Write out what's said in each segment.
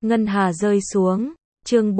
ngân hà rơi xuống. Chương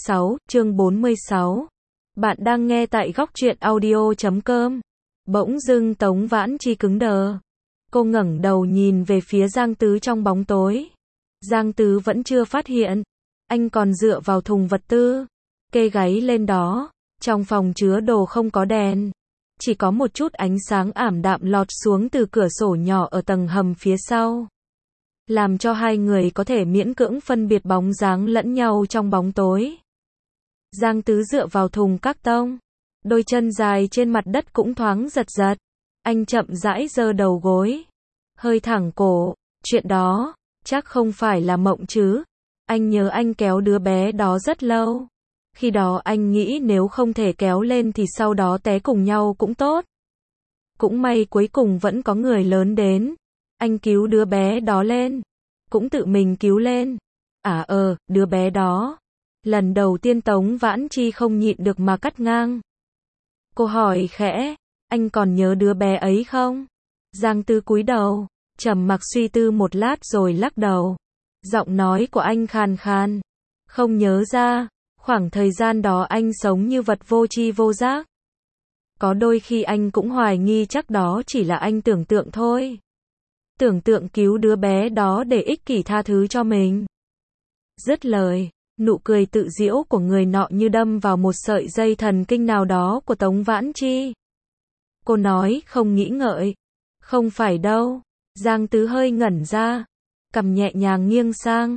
46. Bạn đang nghe tại góc truyện audio.com. Bỗng dưng Tống Vãn Chi cứng đờ. Cô ngẩng đầu nhìn về phía Giang Tứ trong bóng tối. Giang Tứ vẫn chưa phát hiện. Anh còn dựa vào thùng vật tư, kê gáy lên đó. Trong phòng chứa đồ không có đèn. Chỉ có một chút ánh sáng ảm đạm lọt xuống từ cửa sổ nhỏ ở tầng hầm phía sau, làm cho hai người có thể miễn cưỡng phân biệt bóng dáng lẫn nhau trong bóng tối. Giang Tứ dựa vào thùng các tông, đôi chân dài trên mặt đất cũng thoáng giật giật. Anh chậm rãi giơ đầu gối, hơi thẳng cổ. Chuyện đó, chắc không phải là mộng chứ. Anh nhớ anh kéo đứa bé đó rất lâu. Khi đó anh nghĩ nếu không thể kéo lên thì sau đó té cùng nhau cũng tốt. Cũng may cuối cùng vẫn có người lớn đến. Anh cứu đứa bé đó lên. Cũng tự mình cứu lên. Đứa bé đó. Lần đầu tiên Tống Vãn Chi không nhịn được mà cắt ngang. Cô hỏi khẽ, anh còn nhớ đứa bé ấy không? Giang Tư cúi đầu, trầm mặc suy tư một lát rồi lắc đầu. Giọng nói của anh khàn khàn. Không nhớ ra. Khoảng thời gian đó anh sống như vật vô tri vô giác. Có đôi khi anh cũng hoài nghi chắc đó chỉ là anh tưởng tượng thôi. Tưởng tượng cứu đứa bé đó để ích kỷ tha thứ cho mình. Dứt lời, nụ cười tự giễu của người nọ như đâm vào một sợi dây thần kinh nào đó của Tống Vãn Chi. Cô nói không nghĩ ngợi. Không phải đâu. Giang Tứ hơi ngẩn ra. Cằm nhẹ nhàng nghiêng sang.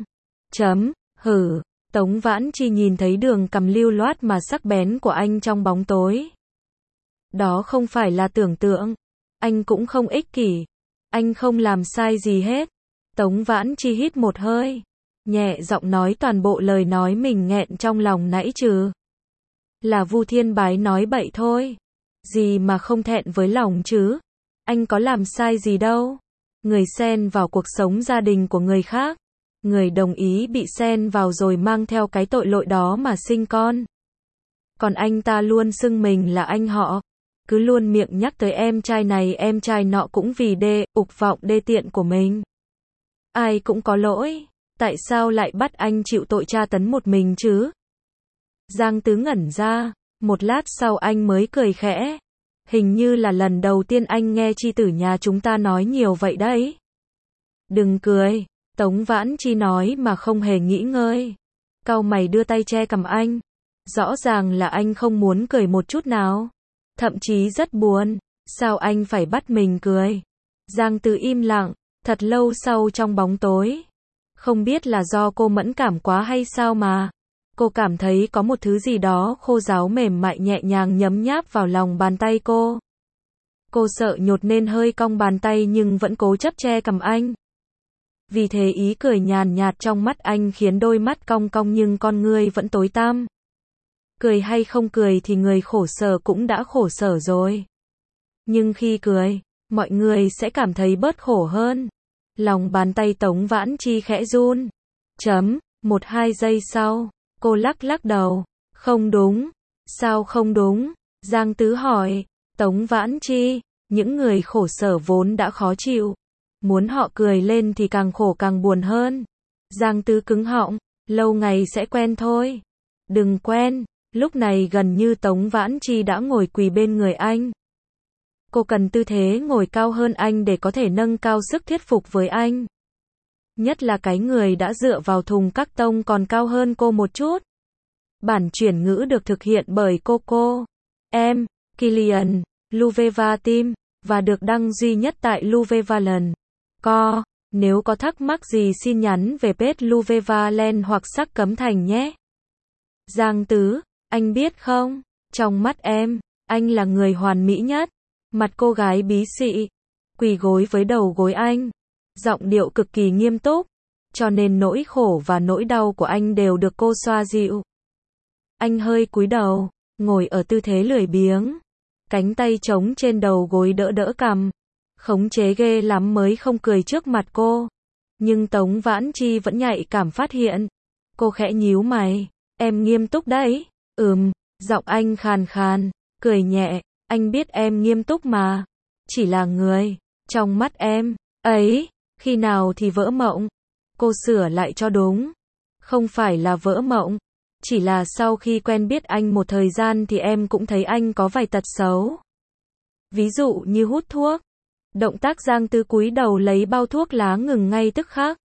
Hử. Tống Vãn Chi nhìn thấy đường cằm lưu loát mà sắc bén của anh trong bóng tối. Đó không phải là tưởng tượng. Anh cũng không ích kỷ. Anh không làm sai gì hết. Tống Vãn Chi hít một hơi, nhẹ giọng nói toàn bộ lời nói mình nghẹn trong lòng nãy chứ. Là Vu Thiên Bái nói bậy thôi. Gì mà không thẹn với lòng chứ. Anh có làm sai gì đâu. Người xen vào cuộc sống gia đình của người khác. Người đồng ý bị xen vào rồi mang theo cái tội lỗi đó mà sinh con. Còn anh ta luôn xưng mình là anh họ. Cứ luôn miệng nhắc tới em trai này em trai nọ cũng vì ục vọng đê tiện của mình. Ai cũng có lỗi. Tại sao lại bắt anh chịu tội tra tấn một mình chứ? Giang Tứ ngẩn ra. Một lát sau anh mới cười khẽ. Hình như là lần đầu tiên anh nghe chi tử nhà chúng ta nói nhiều vậy đấy. Đừng cười. Tống Vãn Chi nói mà không hề nghĩ ngơi. Cau mày đưa tay che cằm anh. Rõ ràng là anh không muốn cười một chút nào. Thậm chí rất buồn. Sao anh phải bắt mình cười? Giang Tứ im lặng, thật lâu sau trong bóng tối. Không biết là do cô mẫn cảm quá hay sao mà. Cô cảm thấy có một thứ gì đó khô ráo mềm mại nhẹ nhàng nhấm nháp vào lòng bàn tay cô. Cô sợ nhột nên hơi cong bàn tay nhưng vẫn cố chấp che cằm anh. Vì thế ý cười nhàn nhạt trong mắt anh khiến đôi mắt cong cong nhưng con ngươi vẫn tối tăm. Cười hay không cười thì người khổ sở cũng đã khổ sở rồi. Nhưng khi cười, mọi người sẽ cảm thấy bớt khổ hơn. Lòng bàn tay Tống Vãn Chi khẽ run. 1-2 giây sau, cô lắc đầu. Không đúng. Sao không đúng? Giang Tứ hỏi. Tống Vãn Chi, những người khổ sở vốn đã khó chịu. Muốn họ cười lên thì càng khổ càng buồn hơn. Giang Tứ cứng họng. Lâu ngày sẽ quen thôi. Đừng quen. Lúc này gần như Tống Vãn Chi đã ngồi quỳ bên người anh. Cô cần tư thế ngồi cao hơn anh để có thể nâng cao sức thuyết phục với anh. Nhất là cái người đã dựa vào thùng các tông còn cao hơn cô một chút. Bản chuyển ngữ được thực hiện bởi Coco, em, Kilian, Luveva Team, và được đăng duy nhất tại Luvevaland. Nếu có thắc mắc gì xin nhắn về page Luvevaland hoặc Sắc Cấm Thành nhé. Giang Tứ, anh biết không, trong mắt em, anh là người hoàn mỹ nhất. Mặt cô gái bí xị, quỳ gối với đầu gối anh. Giọng điệu cực kỳ nghiêm túc, cho nên nỗi khổ và nỗi đau của anh đều được cô xoa dịu. Anh hơi cúi đầu, ngồi ở tư thế lười biếng. Cánh tay trống trên đầu gối đỡ cằm. Khống chế ghê lắm mới không cười trước mặt cô. Nhưng Tống Vãn Chi vẫn nhạy cảm phát hiện. Cô khẽ nhíu mày. Em nghiêm túc đấy. Giọng anh khàn khàn, cười nhẹ. Anh biết em nghiêm túc mà. Chỉ là người, trong mắt em, ấy, khi nào thì vỡ mộng. Cô sửa lại cho đúng. Không phải là vỡ mộng. Chỉ là sau khi quen biết anh một thời gian thì em cũng thấy anh có vài tật xấu. Ví dụ như hút thuốc. Động tác Giang Tứ cúi đầu lấy bao thuốc lá ngừng ngay tức khắc.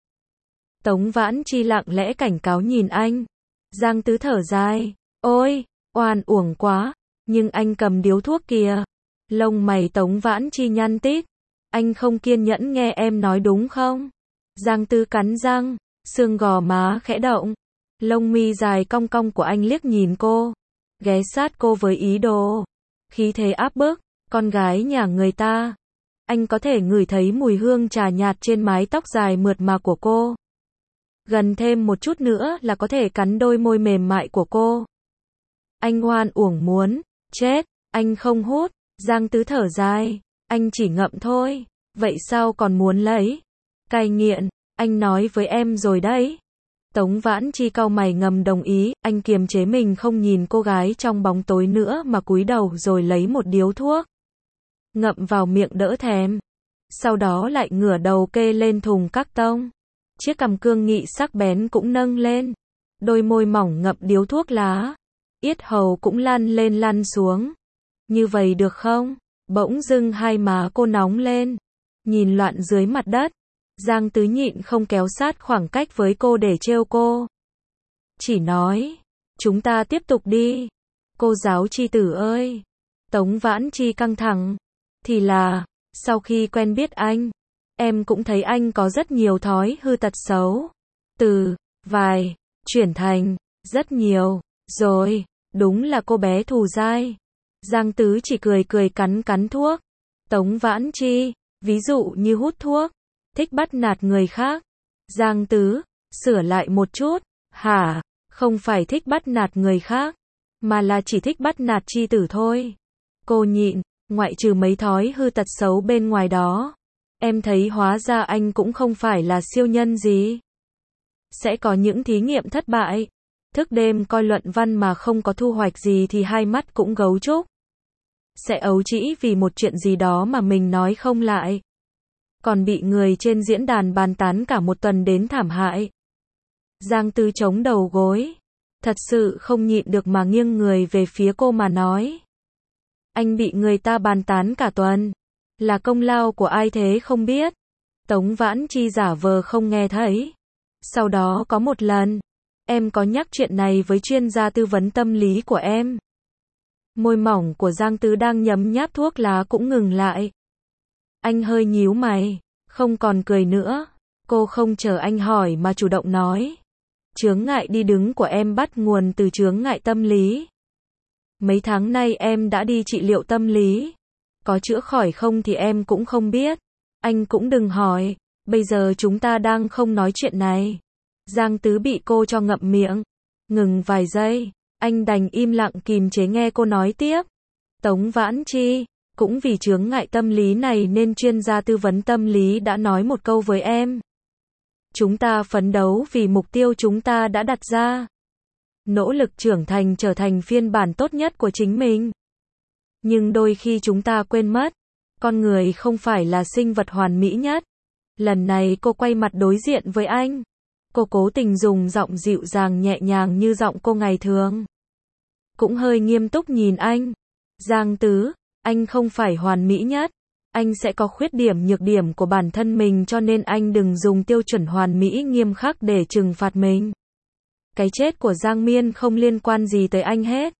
Tống Vãn Chi lặng lẽ cảnh cáo nhìn anh. Giang Tứ thở dài. Ôi, oan uổng quá. Nhưng anh cầm điếu thuốc kìa. Lông mày Tống Vãn Chi nhăn tít. Anh không kiên nhẫn nghe em nói đúng không? Giang Tứ cắn răng, xương gò má khẽ động. Lông mi dài cong cong của anh liếc nhìn cô. Ghé sát cô với ý đồ. Khí thế áp bức, con gái nhà người ta. Anh có thể ngửi thấy mùi hương trà nhạt trên mái tóc dài mượt mà của cô. Gần thêm một chút nữa là có thể cắn đôi môi mềm mại của cô. Anh oan uổng muốn chết, anh không hút. Giang Tứ thở dài, anh chỉ ngậm thôi. Vậy sao còn muốn lấy? Cai nghiện, anh nói với em rồi đấy. Tống Vãn Chi cau mày ngầm đồng ý, anh kiềm chế mình không nhìn cô gái trong bóng tối nữa mà cúi đầu rồi lấy một điếu thuốc. Ngậm vào miệng đỡ thèm. Sau đó lại ngửa đầu kê lên thùng các tông. Chiếc cằm cương nghị sắc bén cũng nâng lên. Đôi môi mỏng ngậm điếu thuốc lá. Yết hầu cũng lăn lên lăn xuống. Như vậy được không? Bỗng dưng hai má cô nóng lên. Nhìn loạn dưới mặt đất. Giang Tứ nhịn không kéo sát khoảng cách với cô để trêu cô. Chỉ nói, chúng ta tiếp tục đi. Cô giáo Chi tử ơi. Tống Vãn Chi căng thẳng. Thì là, sau khi quen biết anh, em cũng thấy anh có rất nhiều thói hư tật xấu. Từ, vài, chuyển thành, rất nhiều, rồi, đúng là cô bé thù dai. Giang Tứ chỉ cười cười cắn cắn thuốc. Tống Vãn Chi, ví dụ như hút thuốc, thích bắt nạt người khác. Giang Tứ, sửa lại một chút, hả, không phải thích bắt nạt người khác, mà là chỉ thích bắt nạt Chi tử thôi. Cô nhịn, ngoại trừ mấy thói hư tật xấu bên ngoài đó. Em thấy hóa ra anh cũng không phải là siêu nhân gì. Sẽ có những thí nghiệm thất bại. Thức đêm coi luận văn mà không có thu hoạch gì thì hai mắt cũng gấu trúc. Sẽ ấu trĩ vì một chuyện gì đó mà mình nói không lại. Còn bị người trên diễn đàn bàn tán cả một tuần đến thảm hại. Giang Tứ chống đầu gối. Thật sự không nhịn được mà nghiêng người về phía cô mà nói. Anh bị người ta bàn tán cả tuần. Là công lao của ai thế không biết. Tống Vãn Chi giả vờ không nghe thấy. Sau đó có một lần, em có nhắc chuyện này với chuyên gia tư vấn tâm lý của em. Môi mỏng của Giang Tứ đang nhấm nháp thuốc lá cũng ngừng lại. Anh hơi nhíu mày, không còn cười nữa. Cô không chờ anh hỏi mà chủ động nói. Chướng ngại đi đứng của em bắt nguồn từ chướng ngại tâm lý. Mấy tháng nay em đã đi trị liệu tâm lý. Có chữa khỏi không thì em cũng không biết. Anh cũng đừng hỏi, bây giờ chúng ta đang không nói chuyện này. Giang Tứ bị cô cho ngậm miệng. Ngừng vài giây, anh đành im lặng kìm chế nghe cô nói tiếp. Tống Vãn Chi, cũng vì chướng ngại tâm lý này nên chuyên gia tư vấn tâm lý đã nói một câu với em. Chúng ta phấn đấu vì mục tiêu chúng ta đã đặt ra. Nỗ lực trưởng thành trở thành phiên bản tốt nhất của chính mình. Nhưng đôi khi chúng ta quên mất, con người không phải là sinh vật hoàn mỹ nhất. Lần này cô quay mặt đối diện với anh. Cô cố tình dùng giọng dịu dàng nhẹ nhàng như giọng cô ngày thường. Cũng hơi nghiêm túc nhìn anh. Giang Tứ, anh không phải hoàn mỹ nhất. Anh sẽ có khuyết điểm nhược điểm của bản thân mình cho nên anh đừng dùng tiêu chuẩn hoàn mỹ nghiêm khắc để trừng phạt mình. Cái chết của Giang Miên không liên quan gì tới anh hết.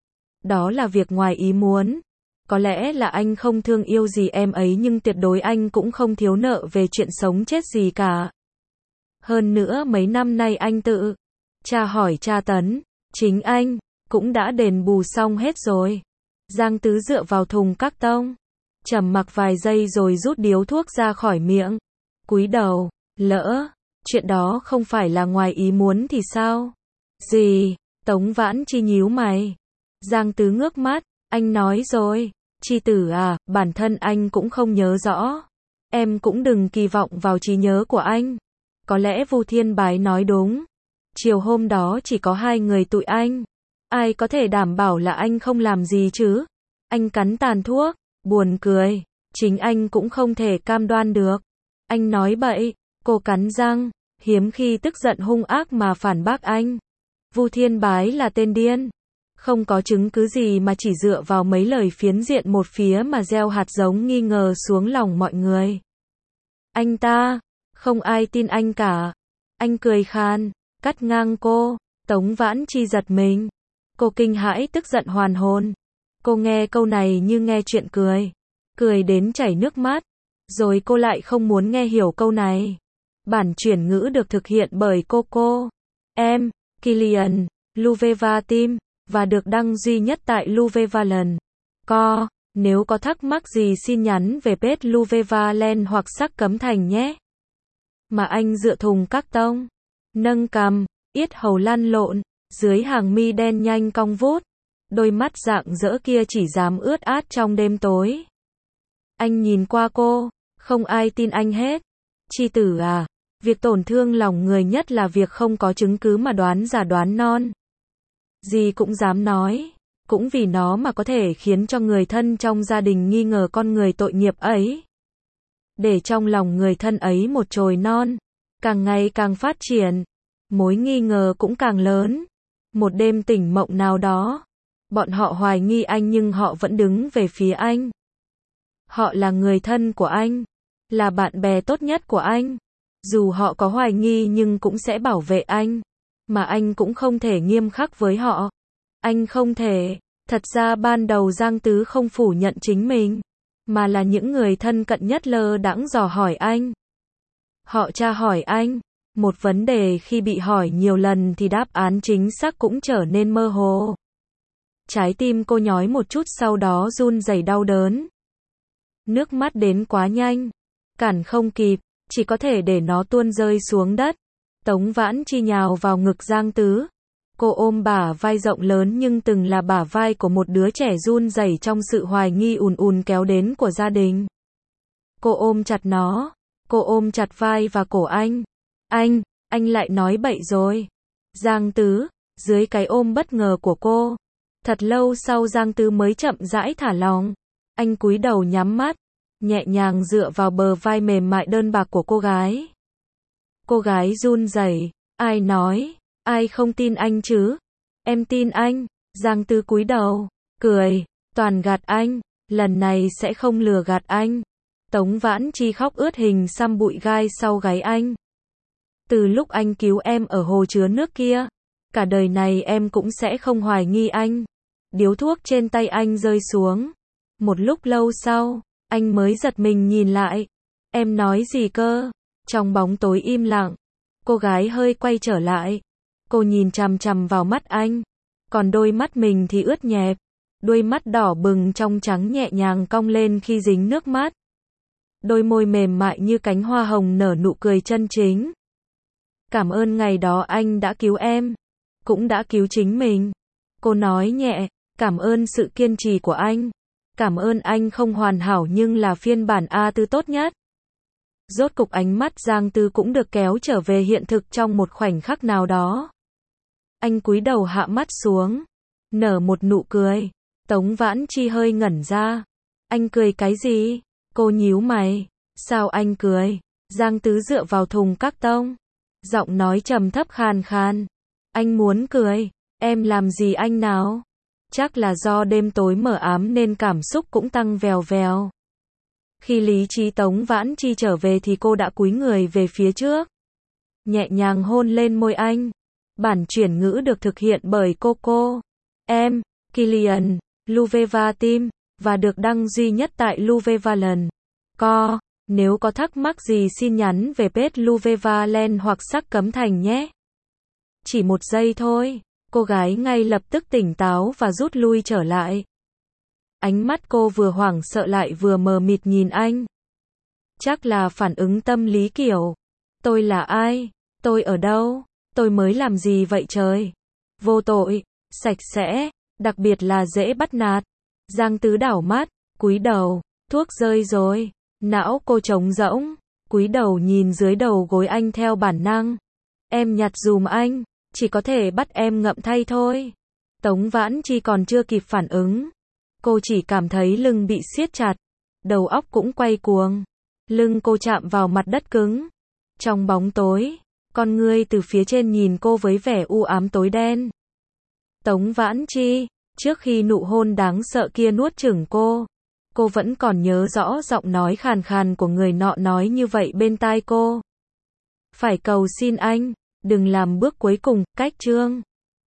Đó là việc ngoài ý muốn. Có lẽ là anh không thương yêu gì em ấy nhưng tuyệt đối anh cũng không thiếu nợ về chuyện sống chết gì cả. Hơn nữa mấy năm nay anh tự tra hỏi tra tấn, chính anh cũng đã đền bù xong hết rồi. Giang Tứ dựa vào thùng các tông, trầm mặc vài giây rồi rút điếu thuốc ra khỏi miệng. Cúi đầu, lỡ chuyện đó không phải là ngoài ý muốn thì sao? Gì? Tống Vãn Chi nhíu mày. Giang Tứ ngước mắt, anh nói rồi, Chi tử à, bản thân anh cũng không nhớ rõ. Em cũng đừng kỳ vọng vào trí nhớ của anh. Có lẽ Vu Thiên Bái nói đúng. Chiều hôm đó chỉ có hai người tụi anh. Ai có thể đảm bảo là anh không làm gì chứ? Anh cắn tàn thuốc, buồn cười. Chính anh cũng không thể cam đoan được. Anh nói bậy, cô cắn răng. hiếm khi tức giận hung ác mà phản bác anh. Vu Thiên Bái là tên điên. Không có chứng cứ gì mà chỉ dựa vào mấy lời phiến diện một phía mà gieo hạt giống nghi ngờ xuống lòng mọi người. Anh ta, không ai tin anh cả. Anh cười khan, cắt ngang cô. Tống Vãn Chi giật mình. Cô kinh hãi tức giận hoàn hồn. Cô nghe câu này như nghe chuyện cười. Cười đến chảy nước mắt. Rồi cô lại không muốn nghe hiểu câu này. Bản chuyển ngữ được thực hiện bởi Coco. Em, Kilian, Luveva Team, và được đăng duy nhất tại Luvevaland. Nếu có thắc mắc gì xin nhắn về page Luvevaland hoặc Sắc Cấm Thành nhé. Mà anh dựa thùng các tông. Nâng cằm, yết hầu lăn lộn, dưới hàng mi đen nhanh cong vút. Đôi mắt rạng rỡ kia chỉ dám ướt át trong đêm tối. Anh nhìn qua cô, không ai tin anh hết. Chi tử à, việc tổn thương lòng người nhất là việc không có chứng cứ mà đoán già đoán non. Gì cũng dám nói, cũng vì nó mà có thể khiến cho người thân trong gia đình nghi ngờ con người tội nghiệp ấy. Để trong lòng người thân ấy một chồi non, càng ngày càng phát triển, mối nghi ngờ cũng càng lớn. Một đêm tỉnh mộng nào đó, bọn họ hoài nghi anh nhưng họ vẫn đứng về phía anh. Họ là người thân của anh, là bạn bè tốt nhất của anh. Dù họ có hoài nghi nhưng cũng sẽ bảo vệ anh. Mà anh cũng không thể nghiêm khắc với họ. Anh không thể. Thật ra ban đầu Giang Tứ không phủ nhận chính mình, mà là những người thân cận nhất lơ đãng dò hỏi anh. Họ tra hỏi anh. Một vấn đề khi bị hỏi nhiều lần thì đáp án chính xác cũng trở nên mơ hồ. Trái tim cô nhói một chút sau đó run rẩy đau đớn. Nước mắt đến quá nhanh. Cản không kịp, chỉ có thể để nó tuôn rơi xuống đất. Tống Vãn Chi nhào vào ngực Giang Tứ. Cô ôm bả vai rộng lớn nhưng từng là bả vai của một đứa trẻ run rẩy trong sự hoài nghi ùn ùn kéo đến của gia đình. Cô ôm chặt nó. Cô ôm chặt vai và cổ anh. Anh lại nói bậy rồi. Giang Tứ, dưới cái ôm bất ngờ của cô. Thật lâu sau Giang Tứ mới chậm rãi thả lòng. Anh cúi đầu nhắm mắt, nhẹ nhàng dựa vào bờ vai mềm mại đơn bạc của cô gái. Cô gái run rẩy, ai nói, ai không tin anh chứ? Em tin anh. Giang Tứ cúi đầu, cười, toàn gạt anh, lần này sẽ không lừa gạt anh. Tống Vãn Chi khóc ướt hình xăm bụi gai sau gáy anh. Từ lúc anh cứu em ở hồ chứa nước kia, cả đời này em cũng sẽ không hoài nghi anh. Điếu thuốc trên tay anh rơi xuống. Một lúc lâu sau, anh mới giật mình nhìn lại. Em nói gì cơ? Trong bóng tối im lặng, cô gái hơi quay trở lại. Cô nhìn chằm chằm vào mắt anh. Còn đôi mắt mình thì ướt nhẹp. Đôi mắt đỏ bừng trong trắng nhẹ nhàng cong lên khi dính nước mắt. Đôi môi mềm mại như cánh hoa hồng nở nụ cười chân chính. Cảm ơn ngày đó anh đã cứu em. Cũng đã cứu chính mình. Cô nói nhẹ, cảm ơn sự kiên trì của anh. Cảm ơn anh không hoàn hảo nhưng là phiên bản A4 tốt nhất. Rốt cục ánh mắt Giang Tứ cũng được kéo trở về hiện thực trong một khoảnh khắc nào đó. Anh cúi đầu hạ mắt xuống, nở một nụ cười. Tống Vãn Chi hơi ngẩn ra. Anh cười cái gì? Cô nhíu mày. Sao anh cười? Giang Tứ dựa vào thùng các tông. Giọng nói trầm thấp khàn khàn. Anh muốn cười. Em làm gì anh nào? Chắc là do đêm tối mờ ám nên cảm xúc cũng tăng vèo vèo. Khi lý trí Tống Vãn Chi trở về thì cô đã cúi người về phía trước. Nhẹ nhàng hôn lên môi anh. Bản chuyển ngữ được thực hiện bởi Coco. Em, Kilian, Luveva Team, và được đăng duy nhất tại Luvevaland. Nếu có thắc mắc gì xin nhắn về page Luvevaland hoặc Sắc Cấm Thành nhé. Chỉ một giây thôi, cô gái ngay lập tức tỉnh táo và rút lui trở lại. Ánh mắt cô vừa hoảng sợ lại vừa mờ mịt nhìn anh. Chắc là phản ứng tâm lý kiểu. Tôi là ai? Tôi ở đâu? Tôi mới làm gì vậy trời? Vô tội, sạch sẽ, đặc biệt là dễ bắt nạt. Giang Tứ đảo mắt, cúi đầu, thuốc rơi rồi. Não cô trống rỗng, cúi đầu nhìn dưới đầu gối anh theo bản năng. Em nhặt dùm anh, chỉ có thể bắt em ngậm thay thôi. Tống Vãn Chi còn chưa kịp phản ứng. Cô chỉ cảm thấy lưng bị siết chặt, đầu óc cũng quay cuồng. Lưng cô chạm vào mặt đất cứng. Trong bóng tối, Con ngươi từ phía trên nhìn cô với vẻ u ám tối đen. Tống Vãn Chi, trước khi nụ hôn đáng sợ kia nuốt chửng cô vẫn còn nhớ rõ giọng nói khàn khàn của người nọ nói như vậy bên tai cô. Phải cầu xin anh, đừng làm bước cuối cùng, cách Trương